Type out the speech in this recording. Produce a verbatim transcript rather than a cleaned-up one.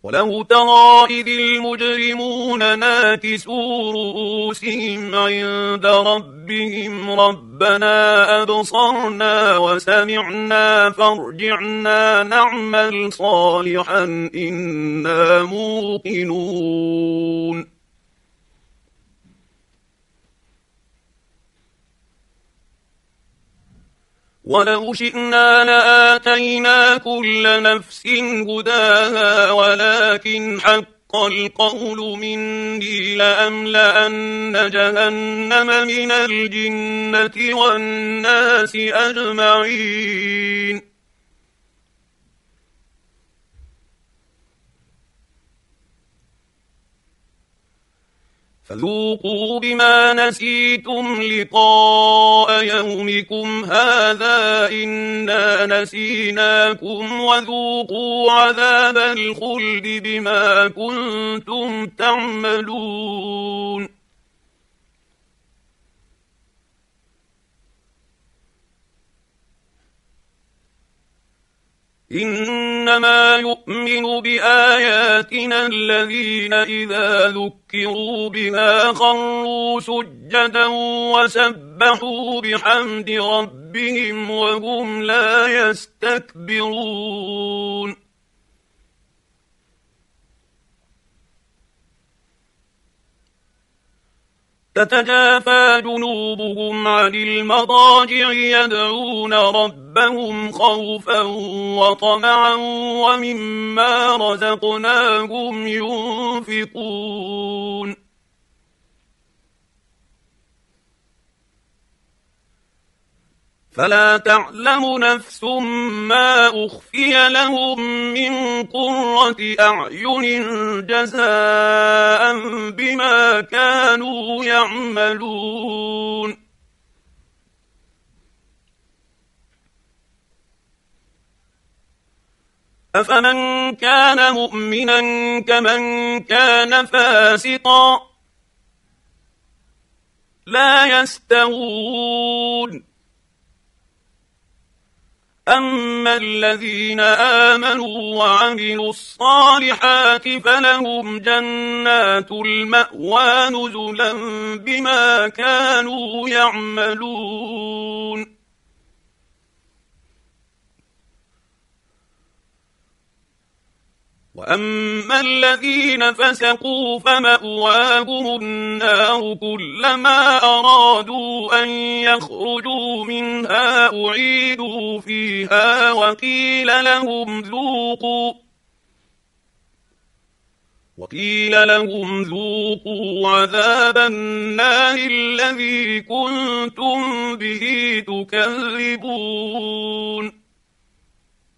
ولو ترى إذ المجرمون ناكسوا رؤوسهم عند ربهم ربنا أبصرنا وسمعنا فارجعنا نعمل صالحا إنا موقنون ولو شئنا لآتينا كل نفس هداها ولكن حق القول مني لأملأن جهنم من الجنة والناس أجمعين فذوقوا بما نسيتم لقاء يومكم هذا إنا نسيناكم وذوقوا عذاب الخلد بما كنتم تعملون إنما يؤمن بآياتنا الذين إذا ذكروا بها خروا سجدا وسبحوا بحمد ربهم وهم لا يستكبرون تتجافى جنوبهم عن المضاجع يدعون ربهم خوفا وطمعا ومما رزقناهم ينفقون فلا تعلم نفس ما أخفي لهم من قرة أعين جزاء بما كانوا يعملون أفمن كان مؤمنا كمن كان فاسقا لا يستوون أما الذين آمنوا وعملوا الصالحات فلهم جنات المأوى نزلا بما كانوا يعملون وأما الذين فسقوا فمأواهم النار كلما أرادوا أن يخرجوا منها أعيدوا فيها وقيل لهم ذوقوا وقيل لهم ذوقوا عذاب النار الذي كنتم به تكذبون